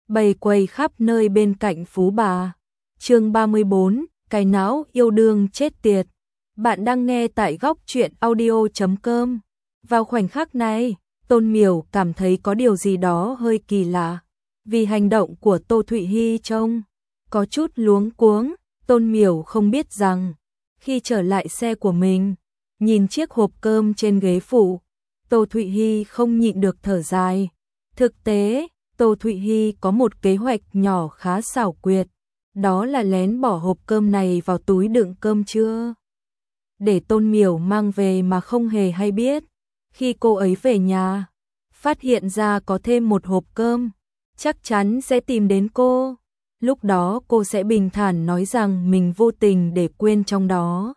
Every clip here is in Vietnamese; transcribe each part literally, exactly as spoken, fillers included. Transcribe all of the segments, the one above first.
bày quầy khắp nơi bên cạnh phú bà. Chương ba mươi bốn, cái não yêu đương chết tiệt. Bạn đang nghe tại góc truyện audio chấm com. Vào khoảnh khắc này, Tôn Miểu cảm thấy có điều gì đó hơi kỳ lạ, vì hành động của Tô Thụy Hi trông có chút luống cuống. Tôn Miểu không biết rằng, khi trở lại xe của mình, nhìn chiếc hộp cơm trên ghế phụ, Tô Thụy Hi không nhịn được thở dài. Thực tế, Tô Thụy Hi có một kế hoạch nhỏ khá xảo quyệt, đó là lén bỏ hộp cơm này vào túi đựng cơm trưa, để Tôn Miểu mang về mà không hề hay biết. Khi cô ấy về nhà, phát hiện ra có thêm một hộp cơm, chắc chắn sẽ tìm đến cô. Lúc đó cô sẽ bình thản nói rằng mình vô tình để quên trong đó,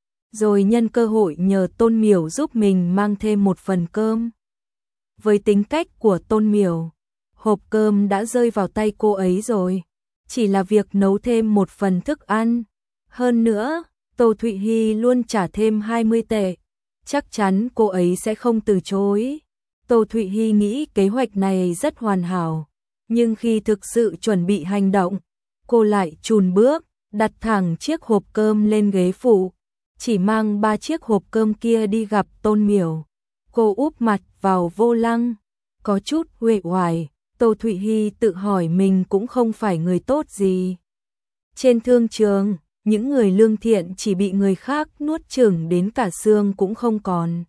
rồi nhân cơ hội nhờ Tôn Miểu giúp mình mang thêm một phần cơm. Với tính cách của Tôn Miểu, hộp cơm đã rơi vào tay cô ấy rồi, chỉ là việc nấu thêm một phần thức ăn. Hơn nữa, Tô Thụy Hi luôn trả thêm hai mươi tệ, chắc chắn cô ấy sẽ không từ chối. Tô Thụy Hi nghĩ kế hoạch này rất hoàn hảo, nhưng khi thực sự chuẩn bị hành động, cô lại chùn bước, đặt thẳng chiếc hộp cơm lên ghế phụ, chỉ mang ba chiếc hộp cơm kia đi gặp Tôn Miểu. Cô úp mặt vào vô lăng, có chút uể oải. Tô Thụy Hi tự hỏi mình cũng không phải người tốt gì. Trên thương trường, những người lương thiện chỉ bị người khác nuốt chửng đến cả xương cũng không còn.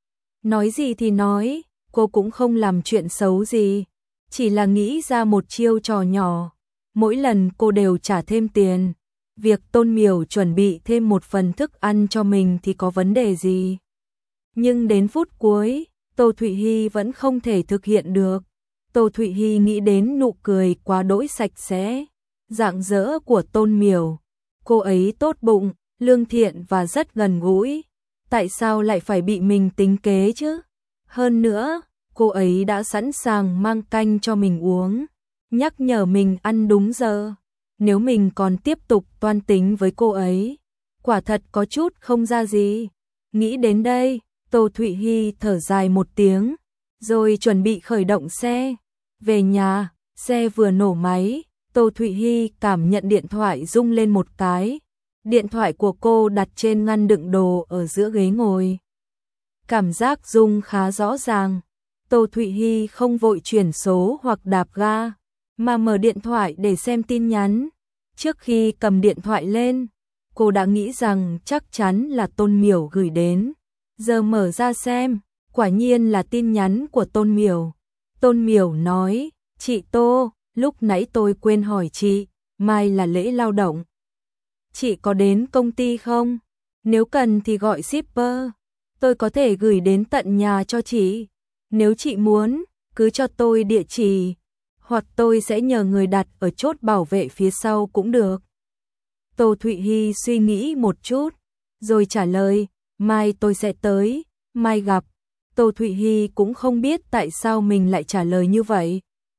Nói gì thì nói, cô cũng không làm chuyện xấu gì, chỉ là nghĩ ra một chiêu trò nhỏ. Mỗi lần cô đều trả thêm tiền. Việc Tôn Miểu chuẩn bị thêm một phần thức ăn cho mình thì có vấn đề gì? Nhưng đến phút cuối, Tô Thụy Hi vẫn không thể thực hiện được. Tô Thụy Hi nghĩ đến nụ cười quá đỗi sạch sẽ, rạng rỡ của Tôn Miểu. Cô ấy tốt bụng, lương thiện và rất gần gũi. Tại sao lại phải bị mình tính kế chứ? Hơn nữa, cô ấy đã sẵn sàng mang canh cho mình uống, nhắc nhở mình ăn đúng giờ. Nếu mình còn tiếp tục toan tính với cô ấy, quả thật có chút không ra gì. Nghĩ đến đây, Tô Thụy Hi thở dài một tiếng, rồi chuẩn bị khởi động xe. Về nhà, xe vừa nổ máy, Tô Thụy Hi cảm nhận điện thoại rung lên một cái. Điện thoại của cô đặt trên ngăn đựng đồ ở giữa ghế ngồi. Cảm giác rung khá rõ ràng. Tô Thụy Hi không vội chuyển số hoặc đạp ga, mà mở điện thoại để xem tin nhắn. Trước khi cầm điện thoại lên, cô đã nghĩ rằng chắc chắn là Tôn Miểu gửi đến. Giờ mở ra xem, quả nhiên là tin nhắn của Tôn Miểu. Tôn Miểu nói, chị Tô, lúc nãy tôi quên hỏi chị, mai là lễ lao động. Chị có đến công ty không? Nếu cần thì gọi shipper, tôi có thể gửi đến tận nhà cho chị. Nếu chị muốn, cứ cho tôi địa chỉ, hoặc tôi sẽ nhờ người đặt ở chốt bảo vệ phía sau cũng được. Tô Thụy Hi suy nghĩ một chút, rồi trả lời, mai tôi sẽ tới, mai gặp. Tô Thụy Hi cũng không biết tại sao mình lại trả lời như vậy.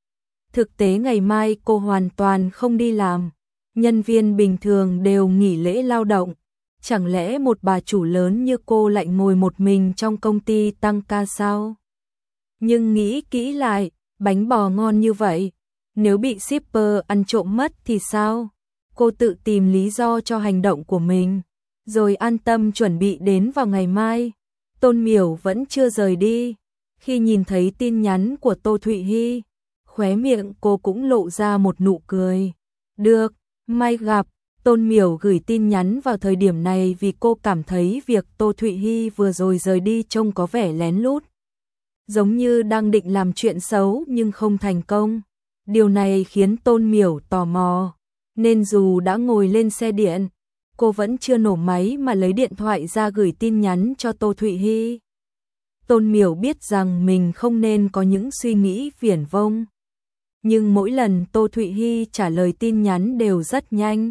Thực tế ngày mai cô hoàn toàn không đi làm, nhân viên bình thường đều nghỉ lễ lao động. Chẳng lẽ một bà chủ lớn như cô lại ngồi một mình trong công ty tăng ca sao? Nhưng nghĩ kỹ lại, bánh bò ngon như vậy, nếu bị shipper ăn trộm mất thì sao? Cô tự tìm lý do cho hành động của mình, rồi an tâm chuẩn bị đến vào ngày mai. Tôn Miểu vẫn chưa rời đi. Khi nhìn thấy tin nhắn của Tô Thụy Hi, khóe miệng cô cũng lộ ra một nụ cười. Được, mai gặp. Tôn Miểu gửi tin nhắn vào thời điểm này vì cô cảm thấy việc Tô Thụy Hi vừa rồi rời đi trông có vẻ lén lút, giống như đang định làm chuyện xấu nhưng không thành công. Điều này khiến Tôn Miểu tò mò, nên dù đã ngồi lên xe điện, cô vẫn chưa nổ máy mà lấy điện thoại ra gửi tin nhắn cho Tô Thụy Hi. Tôn Miểu biết rằng mình không nên có những suy nghĩ viển vông, nhưng mỗi lần Tô Thụy Hi trả lời tin nhắn đều rất nhanh.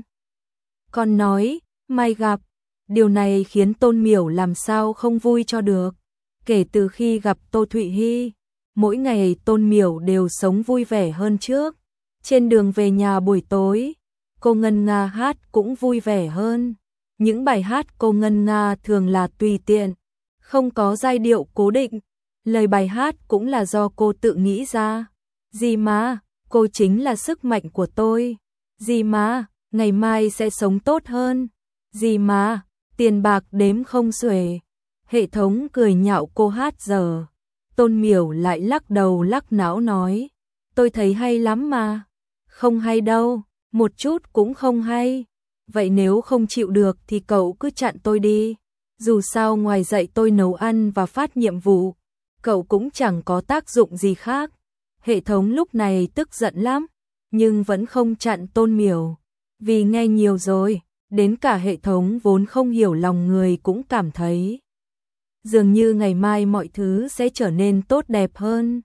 Còn nói, mai gặp, điều này khiến Tôn Miểu làm sao không vui cho được. Kể từ khi gặp Tô Thụy Hi, mỗi ngày Tôn Miểu đều sống vui vẻ hơn trước. Trên đường về nhà buổi tối, cô ngân nga hát cũng vui vẻ hơn. Những bài hát cô ngân nga thường là tùy tiện, không có giai điệu cố định. Lời bài hát cũng là do cô tự nghĩ ra. Gì mà, cô chính là sức mạnh của tôi. Gì mà, ngày mai sẽ sống tốt hơn. Gì mà, tiền bạc đếm không xuể. Hệ thống cười nhạo cô hát giờ. Tôn Miểu lại lắc đầu lắc não nói, tôi thấy hay lắm mà. Không hay đâu, một chút cũng không hay. Vậy nếu không chịu được thì cậu cứ chặn tôi đi. Dù sao ngoài dạy tôi nấu ăn và phát nhiệm vụ, cậu cũng chẳng có tác dụng gì khác. Hệ thống lúc này tức giận lắm, nhưng vẫn không chặn Tôn Miểu. Vì nghe nhiều rồi, đến cả hệ thống vốn không hiểu lòng người cũng cảm thấy dường như ngày mai mọi thứ sẽ trở nên tốt đẹp hơn.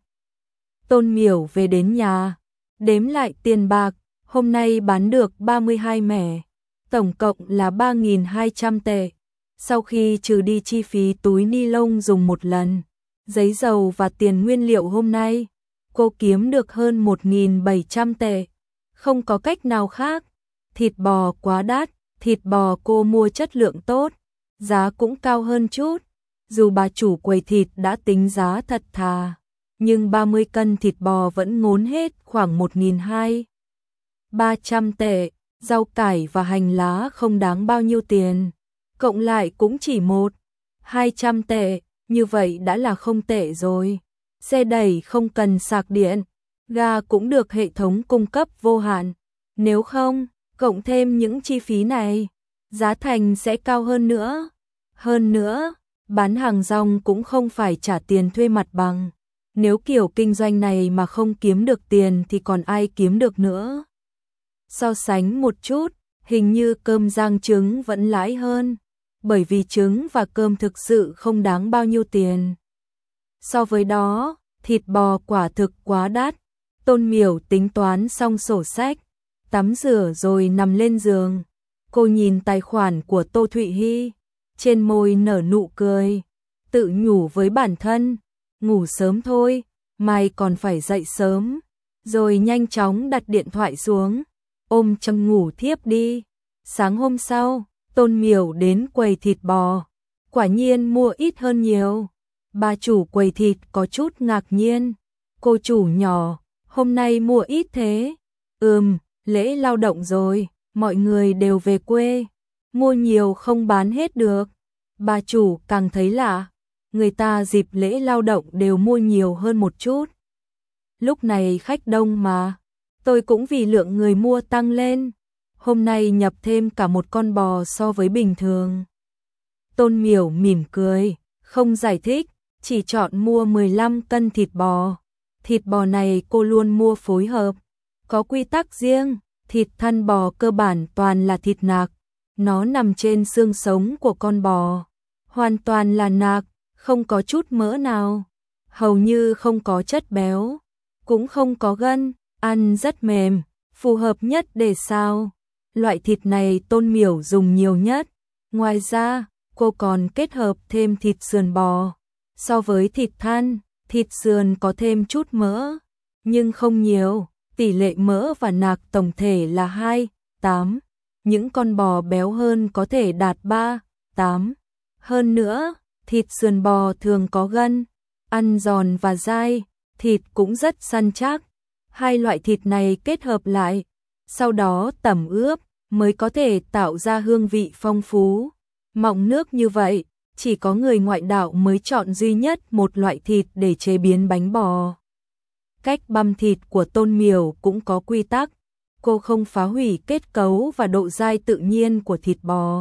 Tôn Miểu về đến nhà, đếm lại tiền bạc, hôm nay bán được ba mươi hai mẻ, tổng cộng là ba nghìn hai trăm tệ. Sau khi trừ đi chi phí túi ni lông dùng một lần, giấy dầu và tiền nguyên liệu hôm nay, cô kiếm được hơn một nghìn bảy trăm tệ. Không có cách nào khác, thịt bò quá đắt, thịt bò cô mua chất lượng tốt, giá cũng cao hơn chút. Dù bà chủ quầy thịt đã tính giá thật thà, nhưng ba mươi cân thịt bò vẫn ngốn hết khoảng một nghìn hai ba trăm tệ, rau cải và hành lá không đáng bao nhiêu tiền, cộng lại cũng chỉ một hai trăm tệ, như vậy đã là không tệ rồi. Xe đẩy không cần sạc điện, ga cũng được hệ thống cung cấp vô hạn, nếu không, cộng thêm những chi phí này, giá thành sẽ cao hơn nữa. Hơn nữa, bán hàng rong cũng không phải trả tiền thuê mặt bằng. Nếu kiểu kinh doanh này mà không kiếm được tiền thì còn ai kiếm được nữa. So sánh một chút, hình như cơm rang trứng vẫn lãi hơn, bởi vì trứng và cơm thực sự không đáng bao nhiêu tiền. So với đó, thịt bò quả thực quá đắt. Tôn Miểu tính toán xong sổ sách, tắm rửa rồi nằm lên giường. Cô nhìn tài khoản của Tô Thụy Hy, trên môi nở nụ cười, tự nhủ với bản thân, ngủ sớm thôi, mai còn phải dậy sớm. Rồi nhanh chóng đặt điện thoại xuống, ôm chăn ngủ thiếp đi. Sáng hôm sau, Tôn Miểu đến quầy thịt bò, quả nhiên mua ít hơn nhiều. Bà chủ quầy thịt có chút ngạc nhiên, cô chủ nhỏ, hôm nay mua ít thế? Ừm, lễ lao động rồi, mọi người đều về quê, mua nhiều không bán hết được. Bà chủ càng thấy lạ, người ta dịp lễ lao động đều mua nhiều hơn một chút. Lúc này khách đông mà, tôi cũng vì lượng người mua tăng lên, hôm nay nhập thêm cả một con bò so với bình thường. Tôn Miểu mỉm cười, không giải thích, chỉ chọn mua mười lăm cân thịt bò. Thịt bò này cô luôn mua phối hợp, có quy tắc riêng, thịt thăn bò cơ bản toàn là thịt nạc, nó nằm trên xương sống của con bò, hoàn toàn là nạc, không có chút mỡ nào, hầu như không có chất béo, cũng không có gân, ăn rất mềm, phù hợp nhất để xào. Loại thịt này Tôn Miểu dùng nhiều nhất. Ngoài ra, cô còn kết hợp thêm thịt sườn bò. So với thịt than, thịt sườn có thêm chút mỡ, nhưng không nhiều, tỷ lệ mỡ và nạc tổng thể là hai tám. Những con bò béo hơn có thể đạt ba tám. Hơn nữa, thịt sườn bò thường có gân, ăn giòn và dai, thịt cũng rất săn chắc. Hai loại thịt này kết hợp lại, sau đó tẩm ướp, mới có thể tạo ra hương vị phong phú, mọng nước như vậy. Chỉ có người ngoại đạo mới chọn duy nhất một loại thịt để chế biến bánh bò. Cách băm thịt của Tôn Miểu cũng có quy tắc, cô không phá hủy kết cấu và độ dai tự nhiên của thịt bò.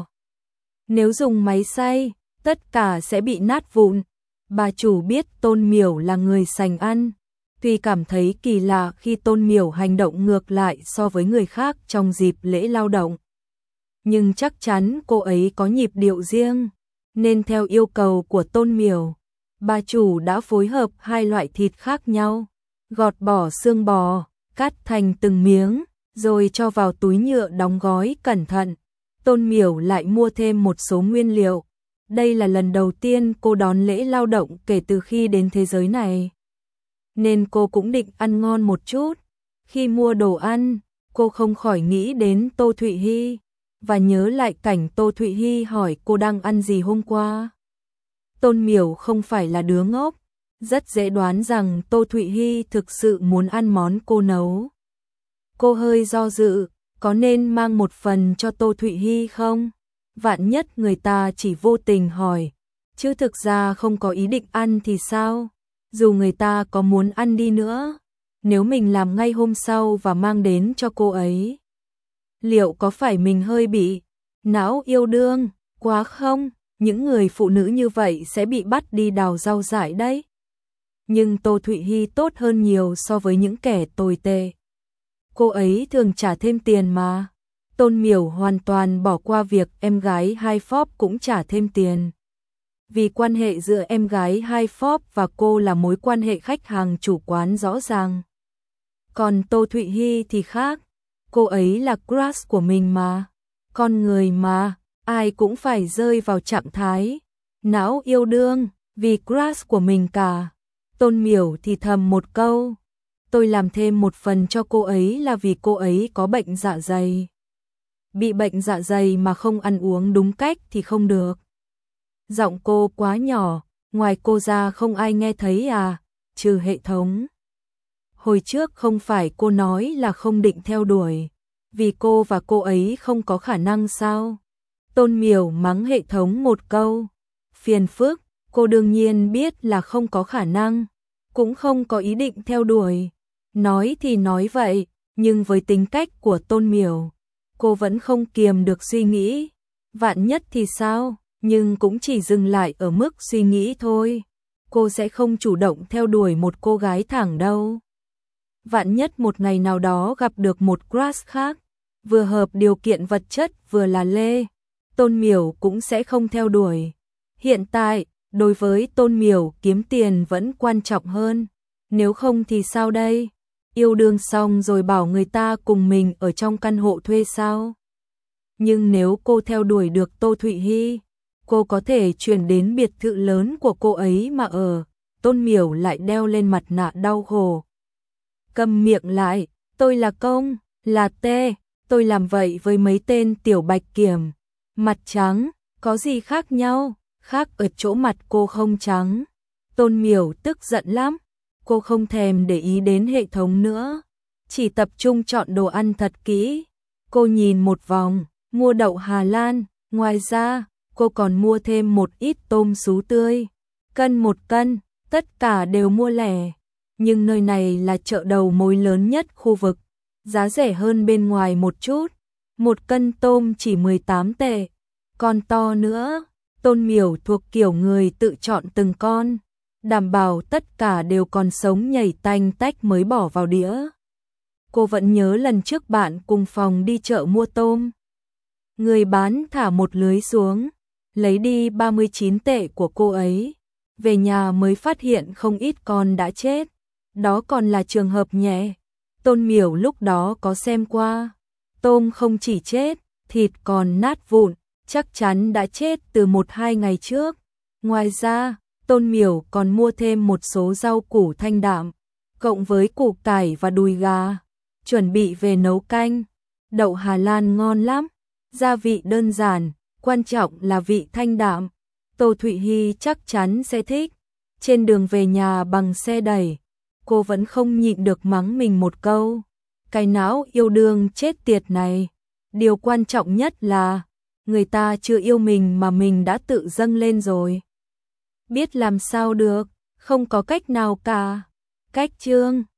Nếu dùng máy xay, tất cả sẽ bị nát vụn. Bà chủ biết Tôn Miểu là người sành ăn, tuy cảm thấy kỳ lạ khi Tôn Miểu hành động ngược lại so với người khác trong dịp lễ lao động. Nhưng chắc chắn cô ấy có nhịp điệu riêng, nên theo yêu cầu của Tôn Miểu, bà chủ đã phối hợp hai loại thịt khác nhau, gọt bỏ xương bò, cắt thành từng miếng, rồi cho vào túi nhựa đóng gói cẩn thận. Tôn Miểu lại mua thêm một số nguyên liệu. Đây là lần đầu tiên cô đón lễ lao động kể từ khi đến thế giới này, nên cô cũng định ăn ngon một chút. Khi mua đồ ăn, cô không khỏi nghĩ đến Tô Thụy Hy, và nhớ lại cảnh Tô Thụy Hy hỏi cô đang ăn gì hôm qua. Tôn Miểu không phải là đứa ngốc, rất dễ đoán rằng Tô Thụy Hy thực sự muốn ăn món cô nấu. Cô hơi do dự, có nên mang một phần cho Tô Thụy Hy không? Vạn nhất người ta chỉ vô tình hỏi, chứ thực ra không có ý định ăn thì sao? Dù người ta có muốn ăn đi nữa, nếu mình làm ngay hôm sau và mang đến cho cô ấy, liệu có phải mình hơi bị não yêu đương quá không? Những người phụ nữ như vậy sẽ bị bắt đi đào rau dại đấy. Nhưng Tô Thụy Hy tốt hơn nhiều so với những kẻ tồi tệ. Cô ấy thường trả thêm tiền mà. Tôn Miểu hoàn toàn bỏ qua việc em gái Hai Phóp cũng trả thêm tiền. Vì quan hệ giữa em gái Hai Phóp và cô là mối quan hệ khách hàng chủ quán rõ ràng. Còn Tô Thụy Hy thì khác. Cô ấy là crush của mình mà. Con người mà, ai cũng phải rơi vào trạng thái não yêu đương vì crush của mình cả. Tôn Miểu thì thầm một câu, tôi làm thêm một phần cho cô ấy là vì cô ấy có bệnh dạ dày. Bị bệnh dạ dày mà không ăn uống đúng cách thì không được. Giọng cô quá nhỏ, ngoài cô ra không ai nghe thấy à, trừ hệ thống. Hồi trước không phải cô nói là không định theo đuổi, vì cô và cô ấy không có khả năng sao? Tôn Miểu mắng hệ thống một câu, phiền phức, cô đương nhiên biết là không có khả năng, cũng không có ý định theo đuổi. Nói thì nói vậy, nhưng với tính cách của Tôn Miểu, cô vẫn không kiềm được suy nghĩ. Vạn nhất thì sao, nhưng cũng chỉ dừng lại ở mức suy nghĩ thôi. Cô sẽ không chủ động theo đuổi một cô gái thẳng đâu. Vạn nhất một ngày nào đó gặp được một crush khác, vừa hợp điều kiện vật chất vừa là lê, Tôn Miểu cũng sẽ không theo đuổi. Hiện tại, đối với Tôn Miểu kiếm tiền vẫn quan trọng hơn. Nếu không thì sao đây? Yêu đương xong rồi bảo người ta cùng mình ở trong căn hộ thuê sao? Nhưng nếu cô theo đuổi được Tô Thụy Hy, cô có thể chuyển đến biệt thự lớn của cô ấy mà ở. Tôn Miểu lại đeo lên mặt nạ đau khổ. Câm miệng lại, tôi là công, là tê, tôi làm vậy với mấy tên tiểu bạch kiểm. Mặt trắng, có gì khác nhau? Khác ở chỗ mặt cô không trắng. Tôn Miểu tức giận lắm. Cô không thèm để ý đến hệ thống nữa, chỉ tập trung chọn đồ ăn thật kỹ. Cô nhìn một vòng, mua đậu Hà Lan, ngoài ra, cô còn mua thêm một ít tôm sú tươi, cân một cân, tất cả đều mua lẻ. Nhưng nơi này là chợ đầu mối lớn nhất khu vực, giá rẻ hơn bên ngoài một chút. Một cân tôm chỉ mười tám tệ, con to nữa. Tôn Miểu thuộc kiểu người tự chọn từng con, đảm bảo tất cả đều còn sống nhảy tanh tách mới bỏ vào đĩa. Cô vẫn nhớ lần trước bạn cùng phòng đi chợ mua tôm. Người bán thả một lưới xuống, lấy đi ba mươi chín tệ của cô ấy. Về nhà mới phát hiện không ít con đã chết. Đó còn là trường hợp nhẹ. Tôn Miểu lúc đó có xem qua. Tôm không chỉ chết, thịt còn nát vụn, chắc chắn đã chết từ một hai ngày trước. Ngoài ra, Tôn Miểu còn mua thêm một số rau củ thanh đạm, cộng với củ cải và đùi gà, chuẩn bị về nấu canh. Đậu Hà Lan ngon lắm, gia vị đơn giản, quan trọng là vị thanh đạm. Tô Thụy Hy chắc chắn sẽ thích. Trên đường về nhà bằng xe đẩy, cô vẫn không nhịn được mắng mình một câu. Cái não yêu đương chết tiệt này. Điều quan trọng nhất là người ta chưa yêu mình mà mình đã tự dâng lên rồi. Biết làm sao được, không có cách nào cả. Cách chương